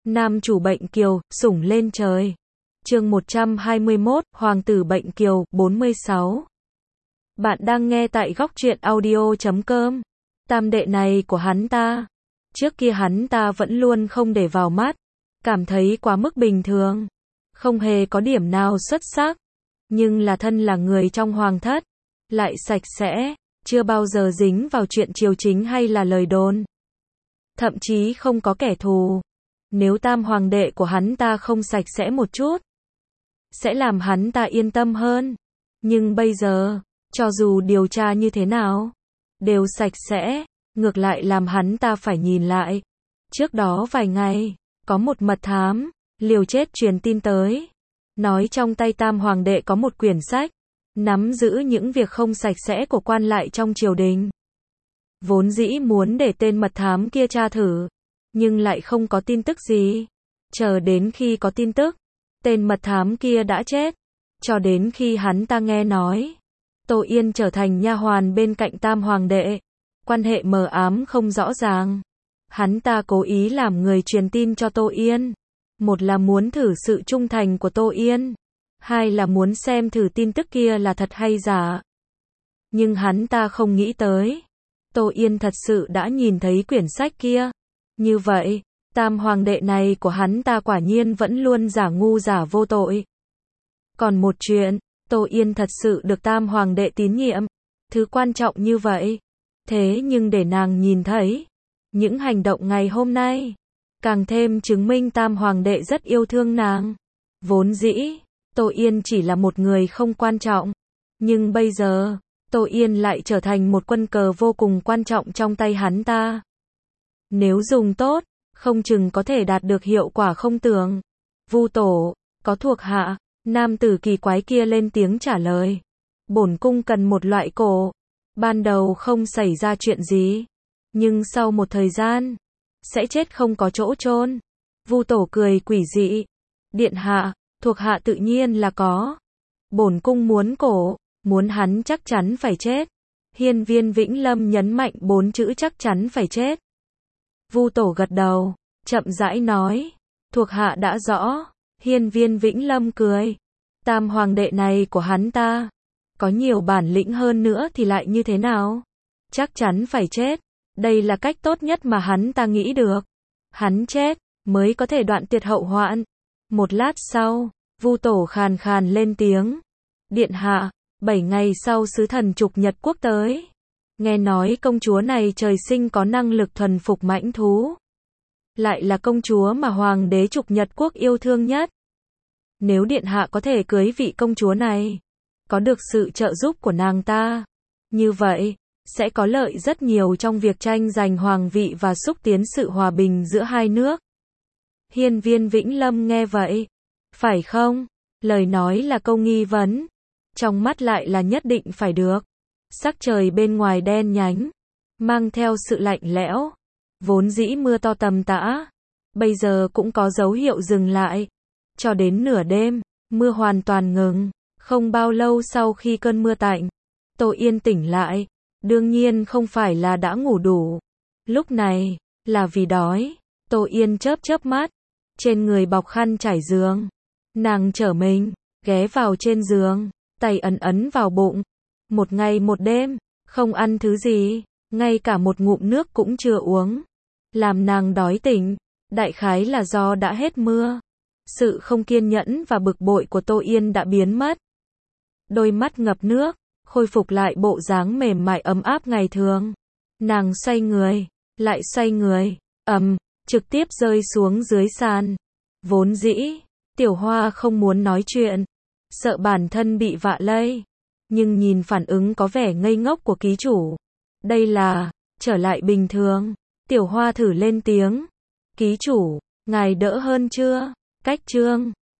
Nam chủ bệnh kiều, sủng lên trời. Chương 121, Hoàng tử bệnh kiều, 46. Bạn đang nghe tại góc truyện audio.com. Tam đệ này của hắn ta, trước kia hắn ta vẫn luôn không để vào mắt, cảm thấy quá mức bình thường, không hề có điểm nào xuất sắc, nhưng là thân là người trong hoàng thất, lại sạch sẽ, chưa bao giờ dính vào chuyện triều chính hay là lời đồn, thậm chí không có kẻ thù. Nếu tam hoàng đệ của hắn ta không sạch sẽ một chút, sẽ làm hắn ta yên tâm hơn. Nhưng bây giờ, cho dù điều tra như thế nào, đều sạch sẽ, ngược lại làm hắn ta phải nhìn lại. Trước đó vài ngày, có một mật thám, liều chết truyền tin tới, nói trong tay tam hoàng đệ có một quyển sách, nắm giữ những việc không sạch sẽ của quan lại trong triều đình. Vốn dĩ muốn để tên mật thám kia tra thử, nhưng lại không có tin tức gì. Chờ đến khi có tin tức, tên mật thám kia đã chết. Cho đến khi hắn ta nghe nói Tô Yên trở thành nha hoàn bên cạnh tam hoàng đệ, quan hệ mờ ám không rõ ràng, hắn ta cố ý làm người truyền tin cho Tô Yên. Một là muốn thử sự trung thành của Tô Yên, hai là muốn xem thử tin tức kia là thật hay giả. Nhưng hắn ta không nghĩ tới, Tô Yên thật sự đã nhìn thấy quyển sách kia. Như vậy, tam hoàng đệ này của hắn ta quả nhiên vẫn luôn giả ngu giả vô tội. Còn một chuyện, Tô Yên thật sự được tam hoàng đệ tín nhiệm, thứ quan trọng như vậy. Thế nhưng để nàng nhìn thấy, những hành động ngày hôm nay, càng thêm chứng minh tam hoàng đệ rất yêu thương nàng. Vốn dĩ, Tô Yên chỉ là một người không quan trọng, nhưng bây giờ, Tô Yên lại trở thành một quân cờ vô cùng quan trọng trong tay hắn ta. Nếu dùng tốt, không chừng có thể đạt được hiệu quả không tưởng. Vu tổ, có thuộc hạ, nam tử kỳ quái kia lên tiếng trả lời. Bổn cung cần một loại cổ. Ban đầu không xảy ra chuyện gì, nhưng sau một thời gian, sẽ chết không có chỗ chôn. Vu tổ cười quỷ dị. Điện hạ, thuộc hạ tự nhiên là có. Bổn cung muốn cổ, muốn hắn chắc chắn phải chết. Hiên Viên Vĩnh Lâm nhấn mạnh 4 chữ chắc chắn phải chết. Vu tổ gật đầu, chậm rãi nói, thuộc hạ đã rõ. Hiên Viên Vĩnh Lâm cười, tam hoàng đệ này của hắn ta, có nhiều bản lĩnh hơn nữa thì lại như thế nào? Chắc chắn phải chết, đây là cách tốt nhất mà hắn ta nghĩ được. Hắn chết, mới có thể đoạn tuyệt hậu hoạn. Một lát sau, Vu tổ khàn khàn lên tiếng, điện hạ, 7 ngày sau sứ thần trục Nhật quốc tới. Nghe nói công chúa này trời sinh có năng lực thuần phục mãnh thú, lại là công chúa mà hoàng đế trục Nhật quốc yêu thương nhất. Nếu điện hạ có thể cưới vị công chúa này, có được sự trợ giúp của nàng ta, như vậy, sẽ có lợi rất nhiều trong việc tranh giành hoàng vị và xúc tiến sự hòa bình giữa hai nước. Hiên Viên Vĩnh Lâm nghe vậy, phải không? Lời nói là câu nghi vấn, trong mắt lại là nhất định phải được. Sắc trời bên ngoài đen nhánh, mang theo sự lạnh lẽo. Vốn dĩ mưa to tầm tã, bây giờ cũng có dấu hiệu dừng lại. Cho đến nửa đêm, mưa hoàn toàn ngừng. Không bao lâu sau khi cơn mưa tạnh, Tô Yên tỉnh lại. Đương nhiên không phải là đã ngủ đủ. Lúc này, là vì đói. Tô Yên chớp chớp mắt, trên người bọc khăn trải giường. Nàng trở mình, ghé vào trên giường, tay ấn ấn vào bụng. Một ngày một đêm, không ăn thứ gì, ngay cả một ngụm nước cũng chưa uống. Làm nàng đói tỉnh, đại khái là do đã hết mưa. Sự không kiên nhẫn và bực bội của Tô Yên đã biến mất. Đôi mắt ngập nước, khôi phục lại bộ dáng mềm mại ấm áp ngày thường. Nàng xoay người, lại xoay người, trực tiếp rơi xuống dưới sàn. Vốn dĩ, Tiểu Hoa không muốn nói chuyện, sợ bản thân bị vạ lây. Nhưng nhìn phản ứng có vẻ ngây ngốc của ký chủ, đây là trở lại bình thường. Tiểu Hoa thử lên tiếng, ký chủ, ngài đỡ hơn chưa? Cách chương